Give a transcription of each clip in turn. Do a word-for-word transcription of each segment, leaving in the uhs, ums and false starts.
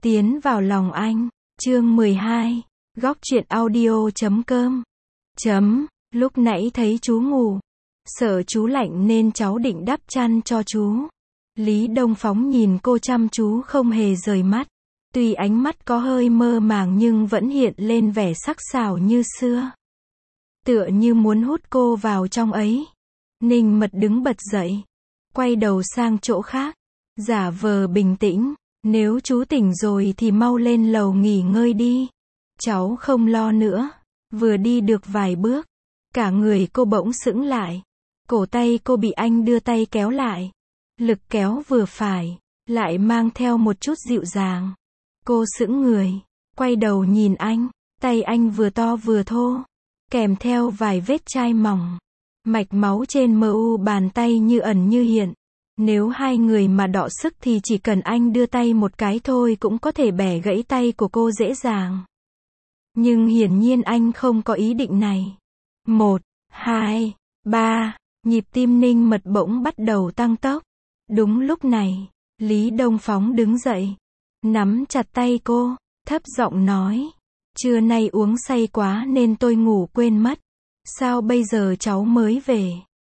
Tiến vào lòng anh. Chương mười hai. Góc truyện audio chấm com. Chấm. Lúc nãy thấy chú ngủ. Sợ chú lạnh nên cháu định đắp chăn cho chú. Lý Đông Phóng nhìn cô chăm chú không hề rời mắt. Tuy ánh mắt có hơi mơ màng nhưng vẫn hiện lên vẻ sắc sảo như xưa. Tựa như muốn hút cô vào trong ấy. Ninh Mật đứng bật dậy. Quay đầu sang chỗ khác. Giả vờ bình tĩnh. Nếu chú tỉnh rồi thì mau lên lầu nghỉ ngơi đi. Cháu không lo nữa. Vừa đi được vài bước. Cả người cô bỗng sững lại. Cổ tay cô bị anh đưa tay kéo lại. Lực kéo vừa phải. Lại mang theo một chút dịu dàng. Cô sững người. Quay đầu nhìn anh. Tay anh vừa to vừa thô. Kèm theo vài vết chai mỏng. Mạch máu trên mu bàn tay như ẩn như hiện. Nếu hai người mà đọ sức thì chỉ cần anh đưa tay một cái thôi cũng có thể bẻ gãy tay của cô dễ dàng. Nhưng hiển nhiên anh không có ý định này. Một, hai, ba, nhịp tim Ninh Mật bỗng bắt đầu tăng tốc. Đúng lúc này, Lý Đông Phóng đứng dậy, nắm chặt tay cô, thấp giọng nói. Trưa nay uống say quá nên tôi ngủ quên mất. Sao bây giờ cháu mới về?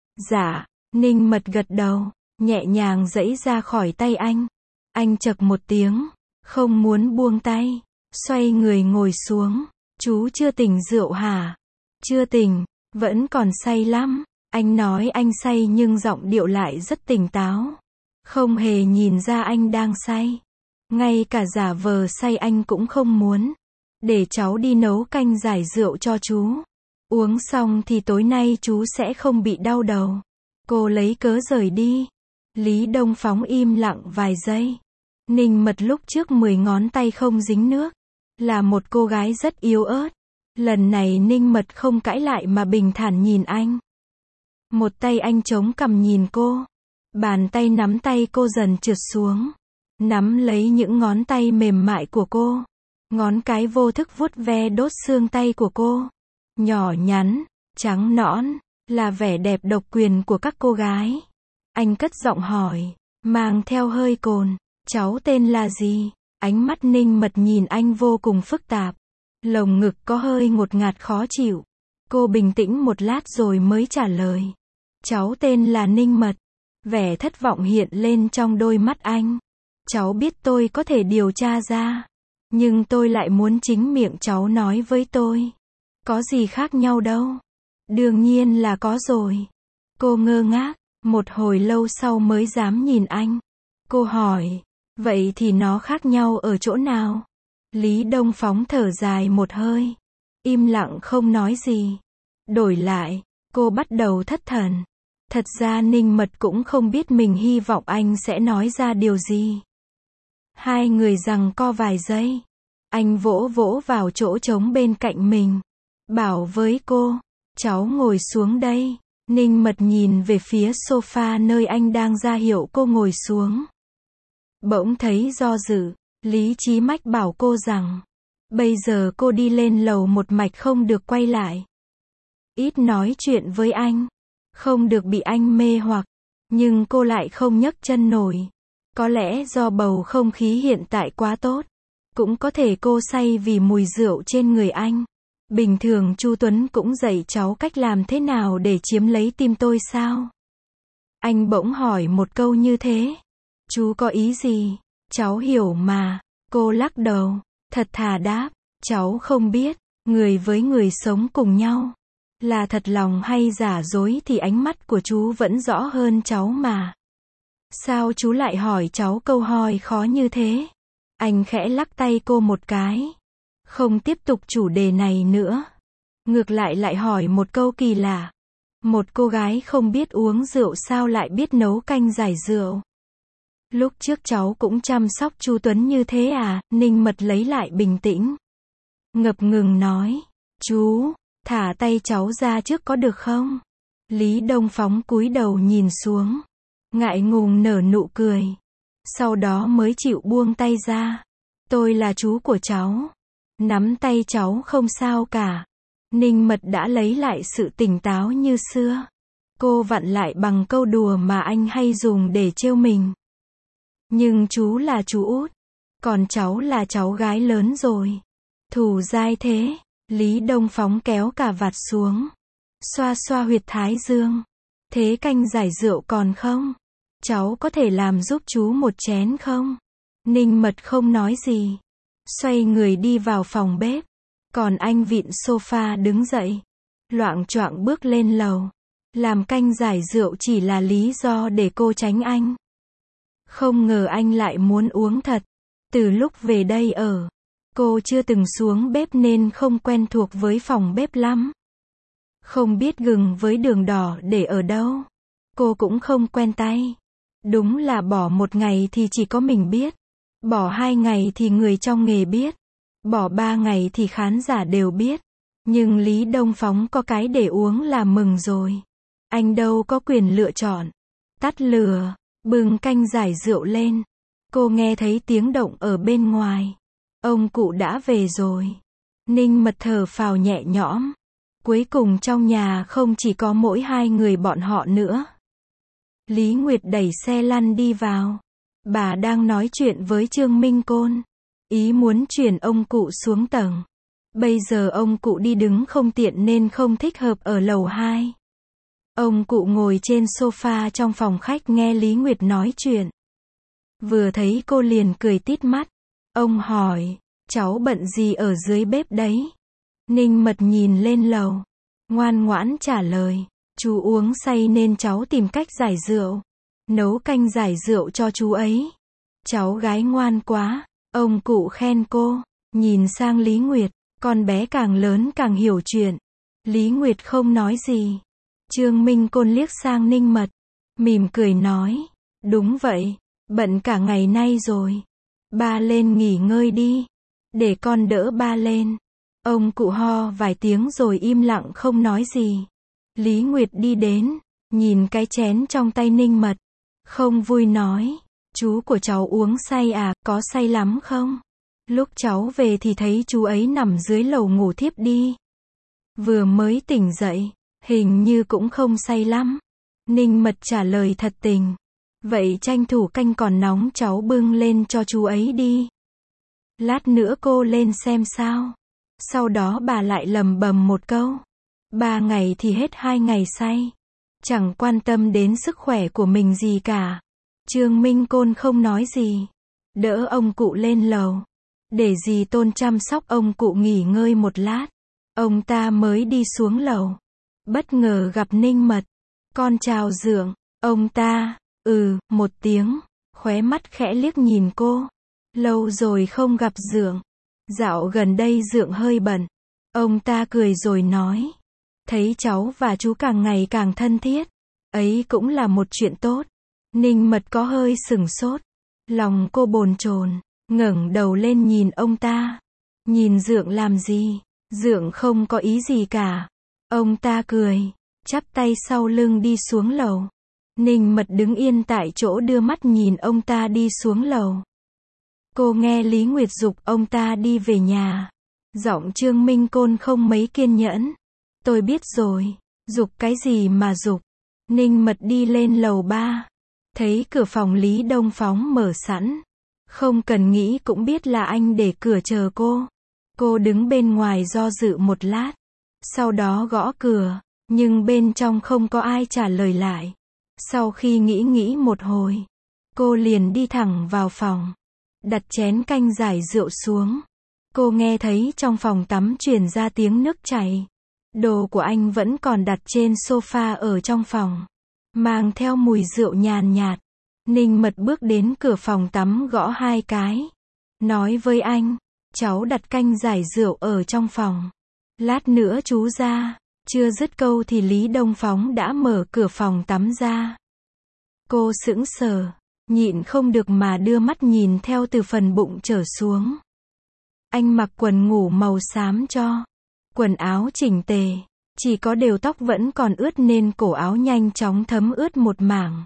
Dạ, Ninh Mật gật đầu. Nhẹ nhàng giãy ra khỏi tay anh. Anh chậc một tiếng, không muốn buông tay, xoay người ngồi xuống. Chú chưa tỉnh rượu hả? Chưa tỉnh, vẫn còn say lắm. Anh nói anh say nhưng giọng điệu lại rất tỉnh táo. Không hề nhìn ra anh đang say. Ngay cả giả vờ say anh cũng không muốn. Để cháu đi nấu canh giải rượu cho chú. Uống xong thì tối nay chú sẽ không bị đau đầu. Cô lấy cớ rời đi. Lý Đông Phóng im lặng vài giây. Ninh Mật lúc trước mười ngón tay không dính nước. Là một cô gái rất yếu ớt. Lần này Ninh Mật không cãi lại mà bình thản nhìn anh. Một tay anh chống cằm nhìn cô. Bàn tay nắm tay cô dần trượt xuống. Nắm lấy những ngón tay mềm mại của cô. Ngón cái vô thức vuốt ve đốt xương tay của cô. Nhỏ nhắn, trắng nõn, là vẻ đẹp độc quyền của các cô gái. Anh cất giọng hỏi, mang theo hơi cồn, cháu tên là gì? Ánh mắt Ninh Mật nhìn anh vô cùng phức tạp. Lồng ngực có hơi ngột ngạt khó chịu. Cô bình tĩnh một lát rồi mới trả lời. Cháu tên là Ninh Mật. Vẻ thất vọng hiện lên trong đôi mắt anh. Cháu biết tôi có thể điều tra ra. Nhưng tôi lại muốn chính miệng cháu nói với tôi. Có gì khác nhau đâu. Đương nhiên là có rồi. Cô ngơ ngác. Một hồi lâu sau mới dám nhìn anh. Cô hỏi, vậy thì nó khác nhau ở chỗ nào? Lý Đông Phóng thở dài một hơi. Im lặng không nói gì. Đổi lại, cô bắt đầu thất thần. Thật ra Ninh Mật cũng không biết mình hy vọng anh sẽ nói ra điều gì. Hai người giằng co vài giây. Anh vỗ vỗ vào chỗ trống bên cạnh mình. Bảo với cô, cháu ngồi xuống đây. Ninh Mật nhìn về phía sofa nơi anh đang ra hiệu cô ngồi xuống. Bỗng thấy do dự, lý trí mách bảo cô rằng, bây giờ cô đi lên lầu một mạch không được quay lại. Ít nói chuyện với anh, không được bị anh mê hoặc, nhưng cô lại không nhấc chân nổi. Có lẽ do bầu không khí hiện tại quá tốt, cũng có thể cô say vì mùi rượu trên người anh. Bình thường Chu Tuấn cũng dạy cháu cách làm thế nào để chiếm lấy tim tôi sao? Anh bỗng hỏi một câu như thế. Chú có ý gì? Cháu hiểu mà. Cô lắc đầu, thật thà đáp. Cháu không biết, người với người sống cùng nhau. Là thật lòng hay giả dối thì ánh mắt của chú vẫn rõ hơn cháu mà. Sao chú lại hỏi cháu câu hỏi khó như thế? Anh khẽ lắc tay cô một cái. Không tiếp tục chủ đề này nữa. Ngược lại lại hỏi một câu kỳ lạ. Một cô gái không biết uống rượu sao lại biết nấu canh giải rượu? Lúc trước cháu cũng chăm sóc Chu Tuấn như thế à? Ninh Mật lấy lại bình tĩnh. Ngập ngừng nói. Chú, thả tay cháu ra trước có được không? Lý Đông Phóng cúi đầu nhìn xuống. Ngại ngùng nở nụ cười. Sau đó mới chịu buông tay ra. Tôi là chú của cháu. Nắm tay cháu không sao cả. Ninh Mật đã lấy lại sự tỉnh táo như xưa. Cô vặn lại bằng câu đùa mà anh hay dùng để trêu mình. Nhưng chú là chú út. Còn cháu là cháu gái lớn rồi. Thù dai thế. Lý Đông Phóng kéo cà vạt xuống. Xoa xoa huyệt thái dương. Thế canh giải rượu còn không? Cháu có thể làm giúp chú một chén không? Ninh Mật không nói gì. Xoay người đi vào phòng bếp. Còn anh vịn sofa đứng dậy. Loạng choạng bước lên lầu. Làm canh giải rượu chỉ là lý do để cô tránh anh. Không ngờ anh lại muốn uống thật. Từ lúc về đây ở, cô chưa từng xuống bếp nên không quen thuộc với phòng bếp lắm. Không biết gừng với đường đỏ để ở đâu. Cô cũng không quen tay. Đúng là bỏ một ngày thì chỉ có mình biết. Bỏ hai ngày thì người trong nghề biết. Bỏ ba ngày thì khán giả đều biết. Nhưng Lý Đông Phóng có cái để uống là mừng rồi. Anh đâu có quyền lựa chọn. Tắt lửa, bưng canh giải rượu lên. Cô nghe thấy tiếng động ở bên ngoài. Ông cụ đã về rồi. Ninh Mật thở phào nhẹ nhõm. Cuối cùng trong nhà không chỉ có mỗi hai người bọn họ nữa. Lý Nguyệt đẩy xe lăn đi vào. Bà đang nói chuyện với Trương Minh Côn. Ý muốn chuyển ông cụ xuống tầng. Bây giờ ông cụ đi đứng không tiện nên không thích hợp ở lầu hai. Ông cụ ngồi trên sofa trong phòng khách nghe Lý Nguyệt nói chuyện. Vừa thấy cô liền cười tít mắt. Ông hỏi, cháu bận gì ở dưới bếp đấy? Ninh Mật nhìn lên lầu. Ngoan ngoãn trả lời, chú uống say nên cháu tìm cách giải rượu. Nấu canh giải rượu cho chú ấy. Cháu gái ngoan quá. Ông cụ khen cô. Nhìn sang Lý Nguyệt. Con bé càng lớn càng hiểu chuyện. Lý Nguyệt không nói gì. Trương Minh Côn liếc sang Ninh Mật. Mỉm cười nói. Đúng vậy. Bận cả ngày nay rồi. Ba lên nghỉ ngơi đi. Để con đỡ ba lên. Ông cụ ho vài tiếng rồi im lặng không nói gì. Lý Nguyệt đi đến. Nhìn cái chén trong tay Ninh Mật. Không vui nói. Chú của cháu uống say à, có say lắm không? Lúc cháu về thì thấy chú ấy nằm dưới lầu ngủ thiếp đi. Vừa mới tỉnh dậy, hình như cũng không say lắm. Ninh Mật trả lời thật tình. Vậy tranh thủ canh còn nóng cháu bưng lên cho chú ấy đi. Lát nữa cô lên xem sao. Sau đó bà lại lầm bầm một câu. Ba ngày thì hết hai ngày say. Chẳng quan tâm đến sức khỏe của mình gì cả. Trương Minh Côn không nói gì. Đỡ ông cụ lên lầu. Để dì Tôn chăm sóc ông cụ nghỉ ngơi một lát. Ông ta mới đi xuống lầu. Bất ngờ gặp Ninh Mật. Con chào Dượng. Ông ta, ừ, một tiếng. Khóe mắt khẽ liếc nhìn cô. Lâu rồi không gặp Dượng. Dạo gần đây Dượng hơi bận. Ông ta cười rồi nói. Thấy cháu và chú càng ngày càng thân thiết. Ấy cũng là một chuyện tốt. Ninh Mật có hơi sửng sốt. Lòng cô bồn chồn, ngẩng đầu lên nhìn ông ta. Nhìn Dượng làm gì? Dượng không có ý gì cả. Ông ta cười, chắp tay sau lưng đi xuống lầu. Ninh Mật đứng yên tại chỗ đưa mắt nhìn ông ta đi xuống lầu. Cô nghe Lý Nguyệt giục ông ta đi về nhà. Giọng Trương Minh Côn không mấy kiên nhẫn. Tôi biết rồi, giục cái gì mà giục. Ninh Mật đi lên lầu ba. Thấy cửa phòng Lý Đông Phóng mở sẵn. Không cần nghĩ cũng biết là anh để cửa chờ cô. Cô đứng bên ngoài do dự một lát. Sau đó gõ cửa, nhưng bên trong không có ai trả lời lại. Sau khi nghĩ nghĩ một hồi, cô liền đi thẳng vào phòng. Đặt chén canh giải rượu xuống. Cô nghe thấy trong phòng tắm truyền ra tiếng nước chảy. Đồ của anh vẫn còn đặt trên sofa ở trong phòng. Mang theo mùi rượu nhàn nhạt. Ninh Mật bước đến cửa phòng tắm gõ hai cái. Nói với anh, cháu đặt canh giải rượu ở trong phòng. Lát nữa chú ra. Chưa dứt câu thì Lý Đông Phóng đã mở cửa phòng tắm ra. Cô sững sờ, nhịn không được mà đưa mắt nhìn theo từ phần bụng trở xuống. Anh mặc quần ngủ màu xám cho. Quần áo chỉnh tề. Chỉ có đều tóc vẫn còn ướt nên cổ áo nhanh chóng thấm ướt một mảng.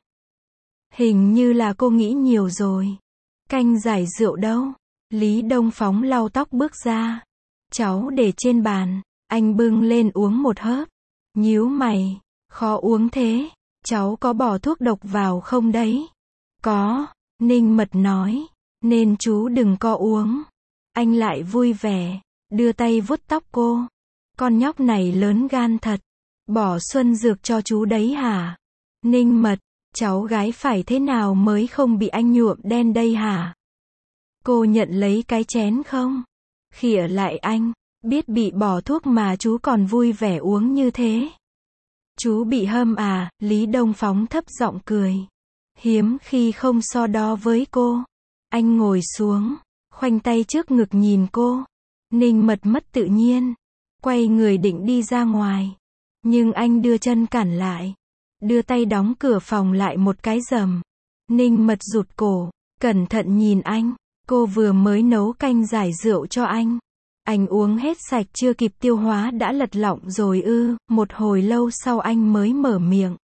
Hình như là cô nghĩ nhiều rồi. Canh giải rượu đâu? Lý Đông Phóng lau tóc bước ra. Cháu để trên bàn. Anh bưng lên uống một hớp. Nhíu mày. Khó uống thế. Cháu có bỏ thuốc độc vào không đấy? Có. Ninh Mật nói. nên chú đừng có uống. Anh lại vui vẻ, đưa tay vuốt tóc cô. Con nhóc này lớn gan thật. Bỏ xuân dược cho chú đấy hả? Ninh Mật, cháu gái phải thế nào mới không bị anh nhuộm đen đây hả? Cô nhận lấy cái chén không? Khịa lại anh, biết bị bỏ thuốc mà chú còn vui vẻ uống như thế. Chú bị hâm à? Lý Đông Phóng thấp giọng cười. Hiếm khi không so đo với cô. Anh ngồi xuống, khoanh tay trước ngực nhìn cô. Ninh Mật mất tự nhiên, quay người định đi ra ngoài. Nhưng anh đưa chân cản lại, đưa tay đóng cửa phòng lại một cái rầm. Ninh Mật rụt cổ, cẩn thận nhìn anh. Cô vừa mới nấu canh giải rượu cho anh. Anh uống hết sạch chưa kịp tiêu hóa đã lật lọng rồi ư? Một hồi lâu sau anh mới mở miệng.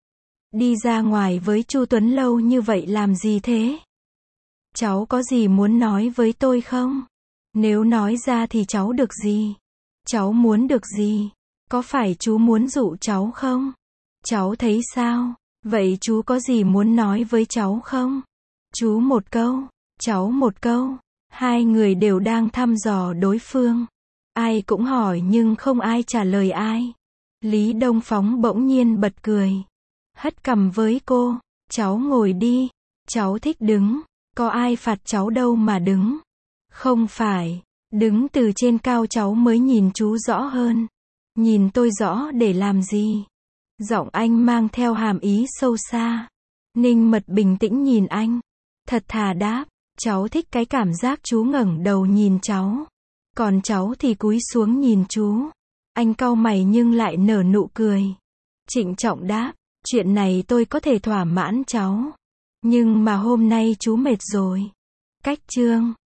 Đi ra ngoài với Chu Tuấn lâu như vậy làm gì thế? Cháu có gì muốn nói với tôi không? Nếu nói ra thì cháu được gì? Cháu muốn được gì? Có phải chú muốn dụ cháu không? Cháu thấy sao? Vậy chú có gì muốn nói với cháu không? Chú một câu, cháu một câu. Hai người đều đang thăm dò đối phương. Ai cũng hỏi nhưng không ai trả lời ai. Lý Đông Phóng bỗng nhiên bật cười. Hất cằm với cô. Cháu ngồi đi. Cháu thích đứng. Có ai phạt cháu đâu mà đứng. Không phải. Đứng từ trên cao cháu mới nhìn chú rõ hơn. Nhìn tôi rõ để làm gì? Giọng anh mang theo hàm ý sâu xa. Ninh Mật bình tĩnh nhìn anh. Thật thà đáp. Cháu thích cái cảm giác chú ngẩng đầu nhìn cháu. Còn cháu thì cúi xuống nhìn chú. Anh cau mày nhưng lại nở nụ cười. Trịnh trọng đáp. Chuyện này tôi có thể thỏa mãn cháu. Nhưng mà hôm nay chú mệt rồi. Cách chương